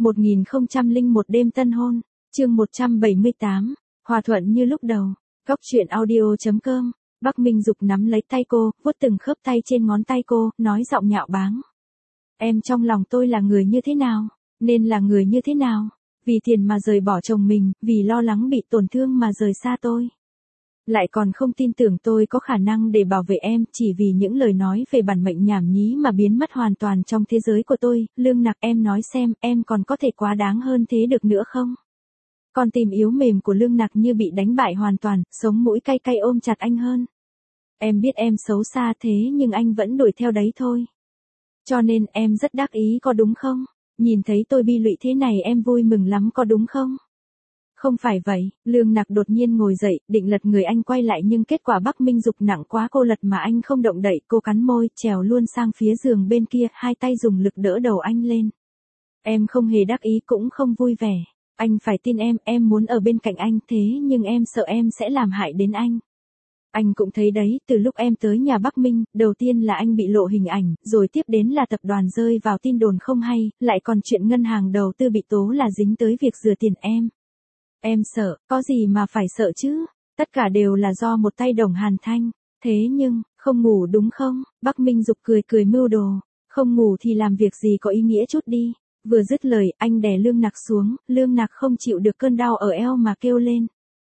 1001 đêm tân hôn, chương 178, hòa thuận như lúc đầu. Góc truyện audio.com. Bắc Minh Dục nắm lấy tay cô, vuốt từng khớp tay trên ngón tay cô, nói giọng nhạo báng. Em trong lòng tôi là người như thế nào? Nên là người như thế nào? Vì tiền mà rời bỏ chồng mình, vì lo lắng bị tổn thương mà rời xa tôi. Lại còn không tin tưởng tôi có khả năng để bảo vệ em, chỉ vì những lời nói về bản mệnh nhảm nhí mà biến mất hoàn toàn trong thế giới của tôi. Lương Nặc, em nói xem, em còn có thể quá đáng hơn thế được nữa không? Con tim yếu mềm của Lương Nặc như bị đánh bại hoàn toàn, sống mũi cay cay ôm chặt anh hơn. Em biết em xấu xa thế nhưng anh vẫn đuổi theo đấy thôi. Cho nên em rất đắc ý có đúng không? Nhìn thấy tôi bi lụy thế này em vui mừng lắm có đúng không? Không phải vậy, Lương Nặc đột nhiên ngồi dậy, định lật người anh quay lại nhưng kết quả Bắc Minh Dục nặng quá cô lật mà anh không động đậy, cô cắn môi, trèo luôn sang phía giường bên kia, hai tay dùng lực đỡ đầu anh lên. Em không hề đắc ý cũng không vui vẻ, anh phải tin em muốn ở bên cạnh anh thế nhưng em sợ em sẽ làm hại đến anh. Anh cũng thấy đấy, từ lúc em tới nhà Bắc Minh, đầu tiên là anh bị lộ hình ảnh, rồi tiếp đến là tập đoàn rơi vào tin đồn không hay, lại còn chuyện ngân hàng đầu tư bị tố là dính tới việc rửa tiền em. Em sợ, có gì mà phải sợ chứ, tất cả đều là do một tay Đồng Hàn Thanh, thế nhưng, không ngủ đúng không? Bắc Minh Dục cười cười mưu đồ, không ngủ thì làm việc gì có ý nghĩa chút đi. Vừa dứt lời, anh đè Lương Nặc xuống, Lương Nặc không chịu được cơn đau ở eo mà kêu lên.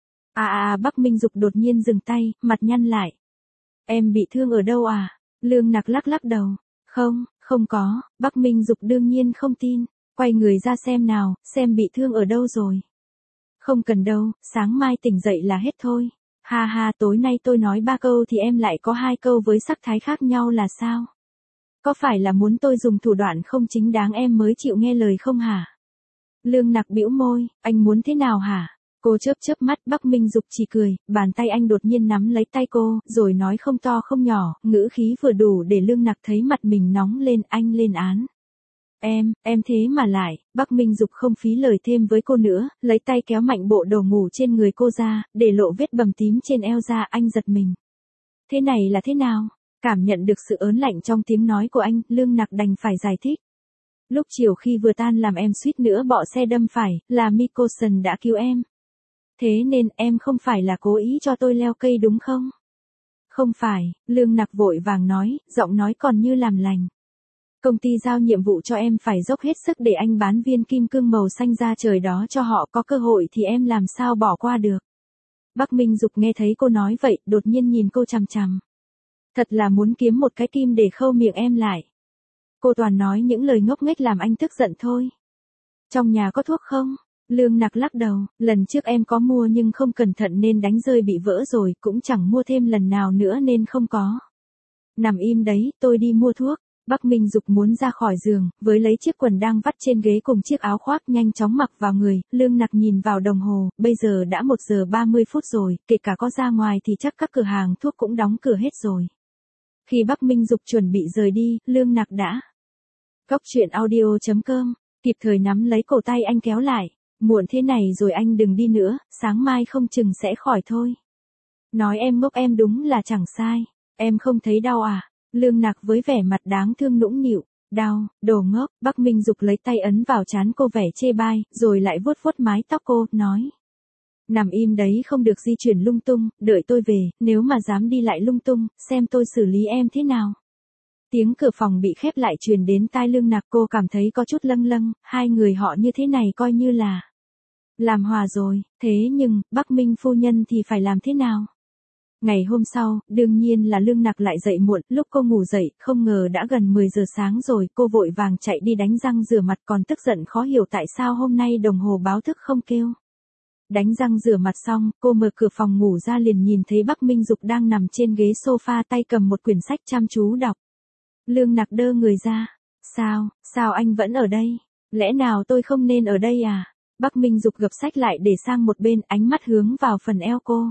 Bắc Minh Dục đột nhiên dừng tay, mặt nhăn lại. Em bị thương ở đâu à? Lương Nặc lắc lắc đầu. Không có, Bắc Minh Dục đương nhiên không tin, quay người ra xem nào, xem bị thương ở đâu rồi. Không cần đâu, sáng mai tỉnh dậy là hết thôi. Ha ha, tối nay tôi nói 3 câu thì em lại có 2 câu với sắc thái khác nhau là sao? Có phải là muốn tôi dùng thủ đoạn không chính đáng em mới chịu nghe lời không hả? Lương Nặc bĩu môi, anh muốn thế nào hả? Cô chớp chớp mắt, Bắc Minh Dục chỉ cười, bàn tay anh đột nhiên nắm lấy tay cô, rồi nói không to không nhỏ, ngữ khí vừa đủ để Lương Nặc thấy mặt mình nóng lên, anh lên án. Em thế mà lại, Bắc Minh Dục không phí lời thêm với cô nữa, lấy tay kéo mạnh bộ đồ ngủ trên người cô ra, để lộ vết bầm tím trên eo ra, anh giật mình. Thế này là thế nào? Cảm nhận được sự ớn lạnh trong tiếng nói của anh, Lương Nặc đành phải giải thích. Lúc chiều khi vừa tan làm em suýt nữa bọ xe đâm phải, là Mikosan đã cứu em. Thế nên em không phải là cố ý cho tôi leo cây đúng không? Không phải, Lương Nặc vội vàng nói, giọng nói còn như làm lành. Công ty giao nhiệm vụ cho em phải dốc hết sức để anh bán viên kim cương màu xanh ra trời đó cho họ, có cơ hội thì em làm sao bỏ qua được. Bắc Minh Dục nghe thấy cô nói vậy, đột nhiên nhìn cô chằm chằm. Thật là muốn kiếm một cái kim để khâu miệng em lại. Cô toàn nói những lời ngốc nghếch làm anh tức giận thôi. Trong nhà có thuốc không? Lương Nặc lắc đầu, lần trước em có mua nhưng không cẩn thận nên đánh rơi bị vỡ rồi, cũng chẳng mua thêm lần nào nữa nên không có. Nằm im đấy, tôi đi mua thuốc. Bắc Minh Dục muốn ra khỏi giường, với lấy chiếc quần đang vắt trên ghế cùng chiếc áo khoác nhanh chóng mặc vào người, Lương Nặc nhìn vào đồng hồ, bây giờ đã 1 giờ 30 phút rồi, kể cả có ra ngoài thì chắc các cửa hàng thuốc cũng đóng cửa hết rồi. Khi Bắc Minh Dục chuẩn bị rời đi, Lương Nặc đã. Góc truyện audio.com, kịp thời nắm lấy cổ tay anh kéo lại. Muộn thế này rồi anh đừng đi nữa, sáng mai không chừng sẽ khỏi thôi. Nói em ngốc em đúng là chẳng sai, em không thấy đau à? Lương Nặc với vẻ mặt đáng thương nũng nịu, đau, đồ ngốc. Bắc Minh Dục lấy tay ấn vào trán cô vẻ chê bai, rồi lại vuốt vuốt mái tóc cô, nói. Nằm im đấy không được di chuyển lung tung, đợi tôi về, nếu mà dám đi lại lung tung, xem tôi xử lý em thế nào. Tiếng cửa phòng bị khép lại truyền đến tai Lương Nặc, cô cảm thấy có chút lâng lâng, hai người họ như thế này coi như là làm hòa rồi, thế nhưng, Bắc Minh phu nhân thì phải làm thế nào? Ngày hôm sau, đương nhiên là Lương Nặc lại dậy muộn, lúc cô ngủ dậy, không ngờ đã gần 10 giờ sáng rồi, cô vội vàng chạy đi đánh răng rửa mặt còn tức giận khó hiểu tại sao hôm nay đồng hồ báo thức không kêu. Đánh răng rửa mặt xong, cô mở cửa phòng ngủ ra liền nhìn thấy Bắc Minh Dục đang nằm trên ghế sofa tay cầm một quyển sách chăm chú đọc. Lương Nặc đơ người ra. Sao anh vẫn ở đây? Lẽ nào tôi không nên ở đây à? Bắc Minh Dục gập sách lại để sang một bên, ánh mắt hướng vào phần eo cô.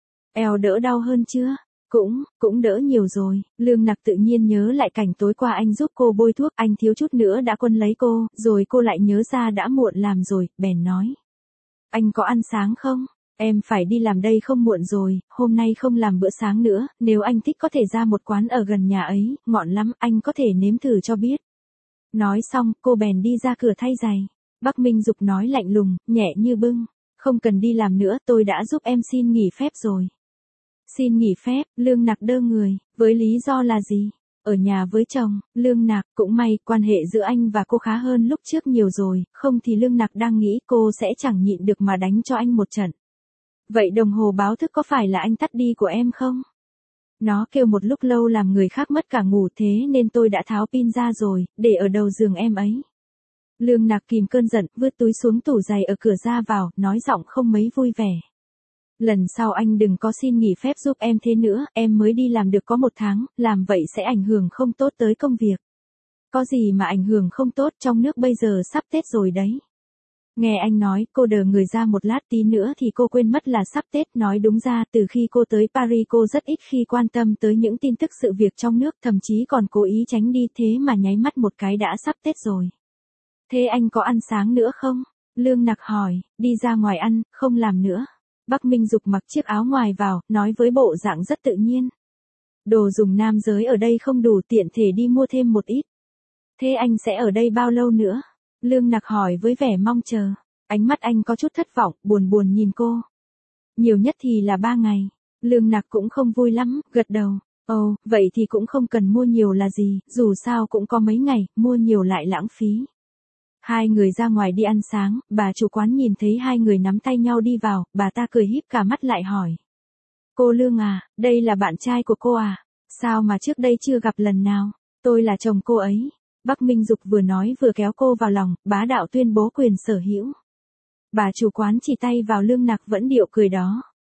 Eo đỡ đau hơn chưa? Cũng đỡ nhiều rồi. Lương Nặc tự nhiên nhớ lại cảnh tối qua anh giúp cô bôi thuốc, anh thiếu chút nữa đã quân lấy cô, rồi cô lại nhớ ra đã muộn làm rồi, bèn nói. Anh có ăn sáng không? Em phải đi làm đây không muộn rồi, hôm nay không làm bữa sáng nữa, nếu anh thích có thể ra một quán ở gần nhà ấy, ngon lắm, anh có thể nếm thử cho biết. Nói xong, cô bèn đi ra cửa thay giày. Bắc Minh Dục nói lạnh lùng, nhẹ như bưng. Không cần đi làm nữa, tôi đã giúp em xin nghỉ phép rồi. Xin nghỉ phép, Lương Nặc đơ người, với lý do là gì? Ở nhà với chồng, Lương Nặc, cũng may, quan hệ giữa anh và cô khá hơn lúc trước nhiều rồi, không thì Lương Nặc đang nghĩ cô sẽ chẳng nhịn được mà đánh cho anh một trận. Vậy đồng hồ báo thức có phải là anh tắt đi của em không? Nó kêu một lúc lâu làm người khác mất cả ngủ, thế nên tôi đã tháo pin ra rồi, để ở đầu giường em ấy. Lương Nặc kìm cơn giận, vứt túi xuống tủ giày ở cửa ra vào, nói giọng không mấy vui vẻ. Lần sau anh đừng có xin nghỉ phép giúp em thế nữa, em mới đi làm được có 1 tháng, làm vậy sẽ ảnh hưởng không tốt tới công việc. Có gì mà ảnh hưởng không tốt, trong nước bây giờ sắp Tết rồi đấy. Nghe anh nói, cô đờ người ra một lát, tí nữa thì cô quên mất là sắp Tết. Nói đúng ra, từ khi cô tới Paris cô rất ít khi quan tâm tới những tin tức sự việc trong nước, thậm chí còn cố ý tránh đi, thế mà nháy mắt một cái đã sắp Tết rồi. Thế anh có ăn sáng nữa không? Lương Nặc hỏi, đi ra ngoài ăn, không làm nữa. Bắc Minh Dục mặc chiếc áo ngoài vào, nói với bộ dạng rất tự nhiên. Đồ dùng nam giới ở đây không đủ, tiện thể đi mua thêm một ít. Thế anh sẽ ở đây bao lâu nữa? Lương Nặc hỏi với vẻ mong chờ. Ánh mắt anh có chút thất vọng, buồn buồn nhìn cô. Nhiều nhất thì là 3 ngày. Lương Nặc cũng không vui lắm, gật đầu. Ồ, vậy thì cũng không cần mua nhiều là gì, dù sao cũng có mấy ngày, mua nhiều lại lãng phí. Hai người ra ngoài đi ăn sáng, bà chủ quán nhìn thấy hai người nắm tay nhau đi vào, bà ta cười híp cả mắt lại hỏi. Cô Lương à, đây là bạn trai của cô à? Sao mà trước đây chưa gặp lần nào? Tôi là chồng cô ấy. Bắc Minh Dục vừa nói vừa kéo cô vào lòng, bá đạo tuyên bố quyền sở hữu. Bà chủ quán chỉ tay vào Lương Nặc vẫn điệu cười đó.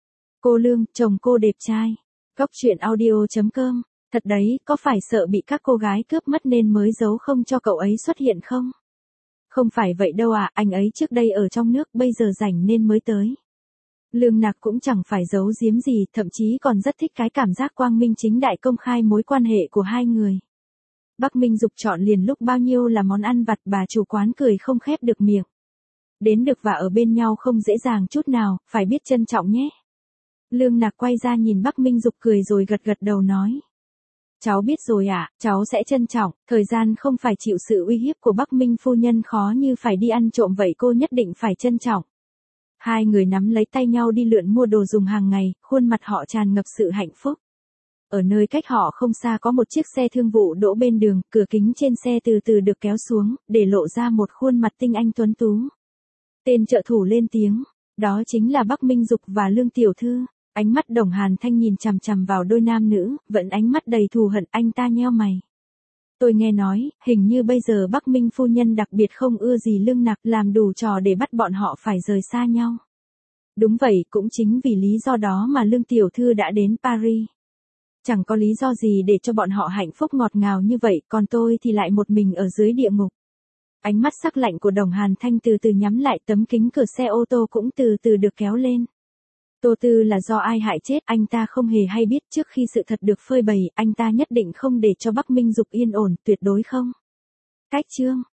Cô Lương, chồng cô đẹp trai. Góc truyện audio.com. Thật đấy, có phải sợ bị các cô gái cướp mất nên mới giấu không cho cậu ấy xuất hiện không? Không phải vậy đâu à, anh ấy trước đây ở trong nước, bây giờ rảnh nên mới tới. Lương Nặc cũng chẳng phải giấu giếm gì, thậm chí còn rất thích cái cảm giác quang minh chính đại công khai mối quan hệ của hai người. Bắc Minh Dục chọn liền lúc bao nhiêu là món ăn vặt, bà chủ quán cười không khép được miệng. Đến được và ở bên nhau không dễ dàng chút nào, phải biết trân trọng nhé. Lương Nặc quay ra nhìn Bắc Minh Dục cười rồi gật gật đầu nói. Cháu biết rồi ạ, cháu sẽ trân trọng, thời gian không phải chịu sự uy hiếp của Bắc Minh phu nhân khó như phải đi ăn trộm vậy, cô nhất định phải trân trọng. Hai người nắm lấy tay nhau đi lượn mua đồ dùng hàng ngày, khuôn mặt họ tràn ngập sự hạnh phúc. Ở nơi cách họ không xa có một chiếc xe thương vụ đỗ bên đường, cửa kính trên xe từ từ được kéo xuống, để lộ ra một khuôn mặt tinh anh tuấn tú. Tên trợ thủ lên tiếng, đó chính là Bắc Minh Dục và Lương tiểu thư. Ánh mắt Đồng Hàn Thanh nhìn chằm chằm vào đôi nam nữ, vẫn ánh mắt đầy thù hận, anh ta nheo mày. Tôi nghe nói, hình như bây giờ Bắc Minh phu nhân đặc biệt không ưa gì Lương Nặc, làm đủ trò để bắt bọn họ phải rời xa nhau. Đúng vậy, cũng chính vì lý do đó mà Lương tiểu thư đã đến Paris. Chẳng có lý do gì để cho bọn họ hạnh phúc ngọt ngào như vậy, còn tôi thì lại một mình ở dưới địa ngục. Ánh mắt sắc lạnh của Đồng Hàn Thanh từ từ nhắm lại, tấm kính cửa xe ô tô cũng từ từ được kéo lên. Tô Tư là do ai hại chết, anh ta không hề hay biết, trước khi sự thật được phơi bày, anh ta nhất định không để cho Bắc Minh Dục yên ổn, tuyệt đối không. Cách chương